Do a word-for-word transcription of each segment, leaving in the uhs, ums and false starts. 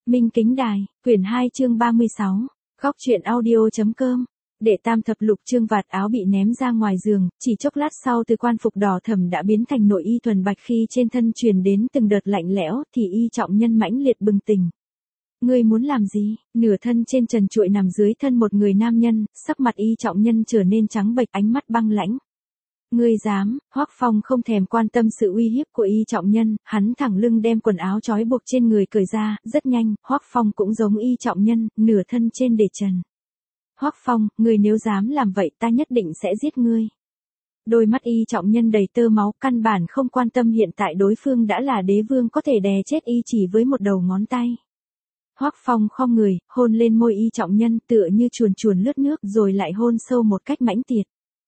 Minh Kính Đài, quyển hai chương ba mươi sáu, góc truyện audio.com. Đệ tam thập lục chương vạt áo bị ném ra ngoài giường, chỉ chốc lát sau từ quan phục đỏ thẫm đã biến thành nội y thuần bạch khi trên thân truyền đến từng đợt lạnh lẽo thì y trọng nhân mãnh liệt bừng tỉnh. Ngươi muốn làm gì? Nửa thân trên trần trụi nằm dưới thân một người nam nhân, sắc mặt y trọng nhân trở nên trắng bệch, ánh mắt băng lãnh. Ngươi dám? Hoắc Phong không thèm quan tâm sự uy hiếp của y trọng nhân, hắn thẳng lưng đem quần áo trói buộc trên người cởi ra, rất nhanh, Hoắc Phong cũng giống y trọng nhân, nửa thân trên để trần. Hoắc Phong, ngươi nếu dám làm vậy ta nhất định sẽ giết ngươi. Đôi mắt y trọng nhân đầy tơ máu, căn bản không quan tâm hiện tại đối phương đã là đế vương có thể đè chết y chỉ với một đầu ngón tay. Hoắc Phong khom người, hôn lên môi y trọng nhân tựa như chuồn chuồn lướt nước rồi lại hôn sâu một cách mãnh liệt.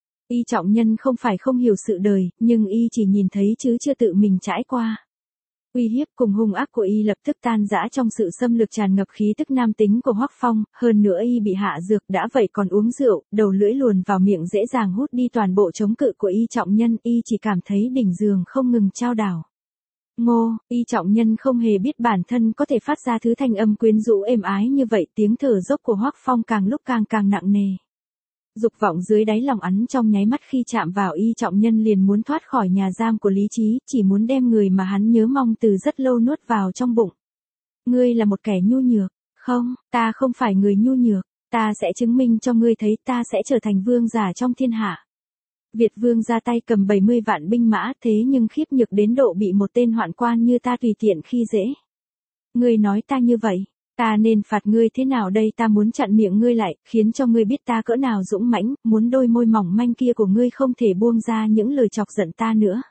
Y trọng nhân không phải không hiểu sự đời, nhưng y chỉ nhìn thấy chứ chưa tự mình trải qua. Uy hiếp cùng hung ác của y lập tức tan rã trong sự xâm lược tràn ngập khí tức nam tính của Hoắc Phong, hơn nữa y bị hạ dược đã vậy còn uống rượu, đầu lưỡi luồn vào miệng dễ dàng hút đi toàn bộ chống cự của y trọng nhân, y chỉ cảm thấy đỉnh giường không ngừng chao đảo. Ngô, y trọng nhân không hề biết bản thân có thể phát ra thứ thanh âm quyến rũ êm ái như vậy, tiếng thở dốc của Hoắc Phong càng lúc càng càng nặng nề. Dục vọng dưới đáy lòng ắn trong nháy mắt khi chạm vào y trọng nhân liền muốn thoát khỏi nhà giam của lý trí, chỉ muốn đem người mà hắn nhớ mong từ rất lâu nuốt vào trong bụng. Ngươi là một kẻ nhu nhược, không, ta không phải người nhu nhược, ta sẽ chứng minh cho ngươi thấy ta sẽ trở thành vương giả trong thiên hạ. Việt vương ra tay cầm bảy mươi vạn binh mã thế nhưng khiếp nhược đến độ bị một tên hoạn quan như ta tùy tiện khi dễ. Ngươi nói ta như vậy. Ta nên phạt ngươi thế nào đây? Ta muốn chặn miệng ngươi lại, khiến cho ngươi biết ta cỡ nào dũng mãnh, muốn đôi môi mỏng manh kia của ngươi không thể buông ra những lời chọc giận ta nữa.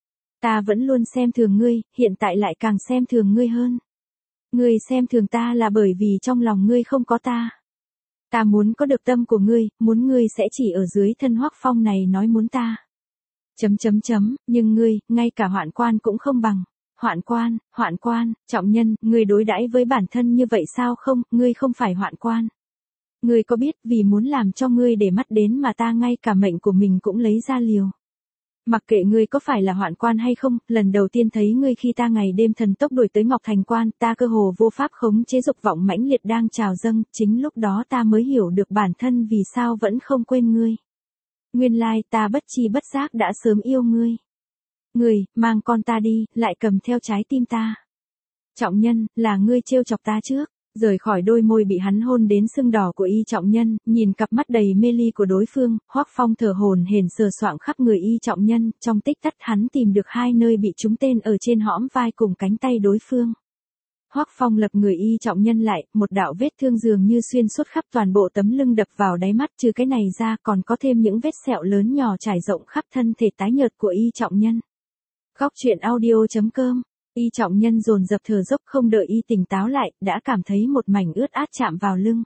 Ta vẫn luôn xem thường ngươi, hiện tại lại càng xem thường ngươi hơn. Ngươi xem thường ta là bởi vì trong lòng ngươi không có ta. Ta muốn có được tâm của ngươi, muốn ngươi sẽ chỉ ở dưới thân Hoắc Phong này nói muốn ta. Chấm chấm chấm, nhưng ngươi, ngay cả hoạn quan cũng không bằng. Hoạn quan, hoạn quan, trọng nhân, ngươi đối đãi với bản thân như vậy sao không, ngươi không phải hoạn quan. Ngươi có biết vì muốn làm cho ngươi để mắt đến mà ta ngay cả mệnh của mình cũng lấy ra liều. Mặc kệ ngươi có phải là hoạn quan hay không, lần đầu tiên thấy ngươi khi ta ngày đêm thần tốc đuổi tới Ngọc Thành Quan, ta cơ hồ vô pháp khống chế dục vọng mãnh liệt đang trào dâng, chính lúc đó ta mới hiểu được bản thân vì sao vẫn không quên ngươi. Nguyên lai ta bất chi bất giác đã sớm yêu ngươi. Ngươi, mang con ta đi, lại cầm theo trái tim ta. Trọng nhân, là ngươi trêu chọc ta trước. Rời khỏi đôi môi bị hắn hôn đến sưng đỏ của y trọng nhân, nhìn cặp mắt đầy mê ly của đối phương, Hoắc Phong thở hổn hển sờ soạng khắp người y trọng nhân, trong tích tắc hắn tìm được hai nơi bị trúng tên ở trên hõm vai cùng cánh tay đối phương. Hoắc Phong lập người y trọng nhân lại, một đạo vết thương dường như xuyên suốt khắp toàn bộ tấm lưng đập vào đáy mắt, trừ cái này ra còn có thêm những vết sẹo lớn nhỏ trải rộng khắp thân thể tái nhợt của y trọng nhân. Góc truyện audio.com. Y trọng nhân dồn dập thở dốc, không đợi y tỉnh táo lại, đã cảm thấy một mảnh ướt át chạm vào lưng.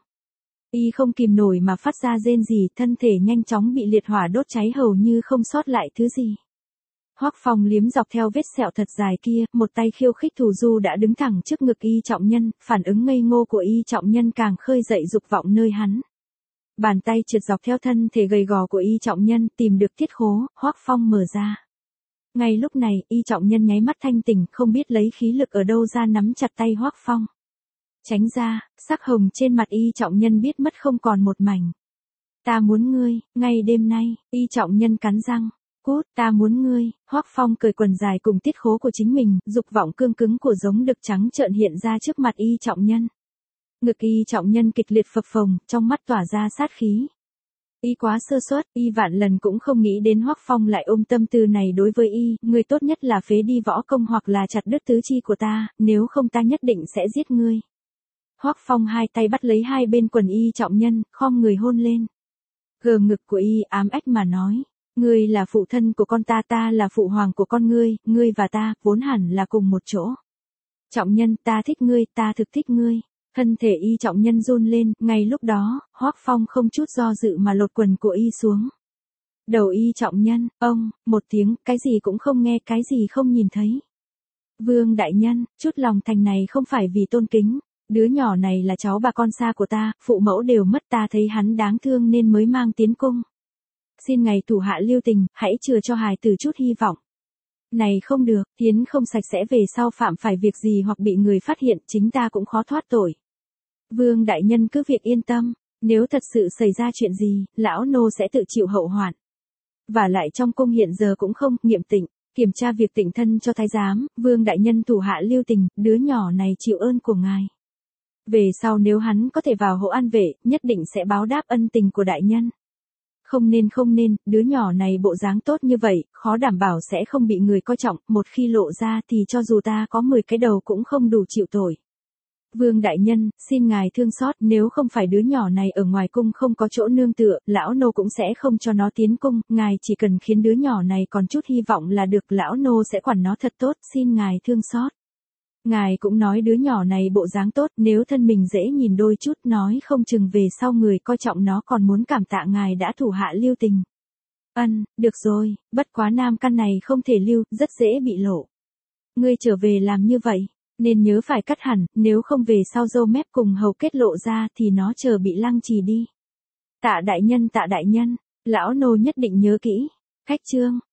Y không kìm nổi mà phát ra rên rỉ, thân thể nhanh chóng bị liệt hỏa đốt cháy hầu như không sót lại thứ gì. Hoắc Phong liếm dọc theo vết sẹo thật dài kia, một tay khiêu khích thù du đã đứng thẳng trước ngực y trọng nhân, phản ứng ngây ngô của y trọng nhân càng khơi dậy dục vọng nơi hắn. Bàn tay trượt dọc theo thân thể gầy gò của y trọng nhân, tìm được tiết khố, Hoắc Phong mở ra. Ngay lúc này, y trọng nhân nháy mắt thanh tỉnh, không biết lấy khí lực ở đâu ra nắm chặt tay Hoắc Phong. Tránh ra, sắc hồng trên mặt y trọng nhân biết mất không còn một mảnh. Ta muốn ngươi, ngay đêm nay, y trọng nhân cắn răng. Cút, ta muốn ngươi. Hoắc Phong cởi quần dài cùng tiết khố của chính mình, dục vọng cương cứng của giống đực trắng trợn hiện ra trước mặt y trọng nhân. Ngực y trọng nhân kịch liệt phập phồng, trong mắt tỏa ra sát khí. Y quá sơ suất, y vạn lần cũng không nghĩ đến Hoắc Phong lại ôm tâm tư này đối với y, ngươi tốt nhất là phế đi võ công hoặc là chặt đứt tứ chi của ta, nếu không ta nhất định sẽ giết ngươi. Hoắc Phong hai tay bắt lấy hai bên quần y trọng nhân, khom người hôn lên. Gờ ngực của y ám ách mà nói, ngươi là phụ thân của con ta, ta là phụ hoàng của con ngươi, ngươi và ta vốn hẳn là cùng một chỗ. Trọng nhân, ta thích ngươi, ta thực thích ngươi. Thân thể y trọng nhân run lên, ngay lúc đó, Hoắc Phong không chút do dự mà lột quần của y xuống. Đầu y trọng nhân, ông, một tiếng, cái gì cũng không nghe, cái gì không nhìn thấy. Vương đại nhân, chút lòng thành này không phải vì tôn kính, đứa nhỏ này là cháu bà con xa của ta, phụ mẫu đều mất, ta thấy hắn đáng thương nên mới mang tiến cung. Xin ngài thủ hạ lưu tình, hãy chừa cho hài tử chút hy vọng. Này không được, tiến không sạch sẽ về sau phạm phải việc gì hoặc bị người phát hiện chính ta cũng khó thoát tội. Vương đại nhân cứ việc yên tâm, nếu thật sự xảy ra chuyện gì, lão nô sẽ tự chịu hậu hoạn. Và lại trong cung hiện giờ cũng không, nghiệm tịnh, kiểm tra việc tịnh thân cho thái giám, vương đại nhân thủ hạ lưu tình, đứa nhỏ này chịu ơn của ngài. Về sau nếu hắn có thể vào hộ an vệ, nhất định sẽ báo đáp ân tình của đại nhân. Không nên không nên, đứa nhỏ này bộ dáng tốt như vậy, khó đảm bảo sẽ không bị người coi trọng, một khi lộ ra thì cho dù ta có mười cái đầu cũng không đủ chịu tội. Vương đại nhân, xin ngài thương xót, nếu không phải đứa nhỏ này ở ngoài cung không có chỗ nương tựa, lão nô cũng sẽ không cho nó tiến cung, ngài chỉ cần khiến đứa nhỏ này còn chút hy vọng là được, lão nô sẽ quản nó thật tốt, xin ngài thương xót. Ngài cũng nói đứa nhỏ này bộ dáng tốt, nếu thân mình dễ nhìn đôi chút nói không chừng về sau người coi trọng nó còn muốn cảm tạ ngài đã thủ hạ lưu tình. Ân, được rồi, bất quá nam căn này không thể lưu, rất dễ bị lộ. Ngươi trở về làm như vậy, nên nhớ phải cắt hẳn, nếu không về sau râu mép cùng hầu kết lộ ra thì nó chờ bị lăng trì đi. Tạ đại nhân tạ đại nhân, lão nô nhất định nhớ kỹ. Khách chương.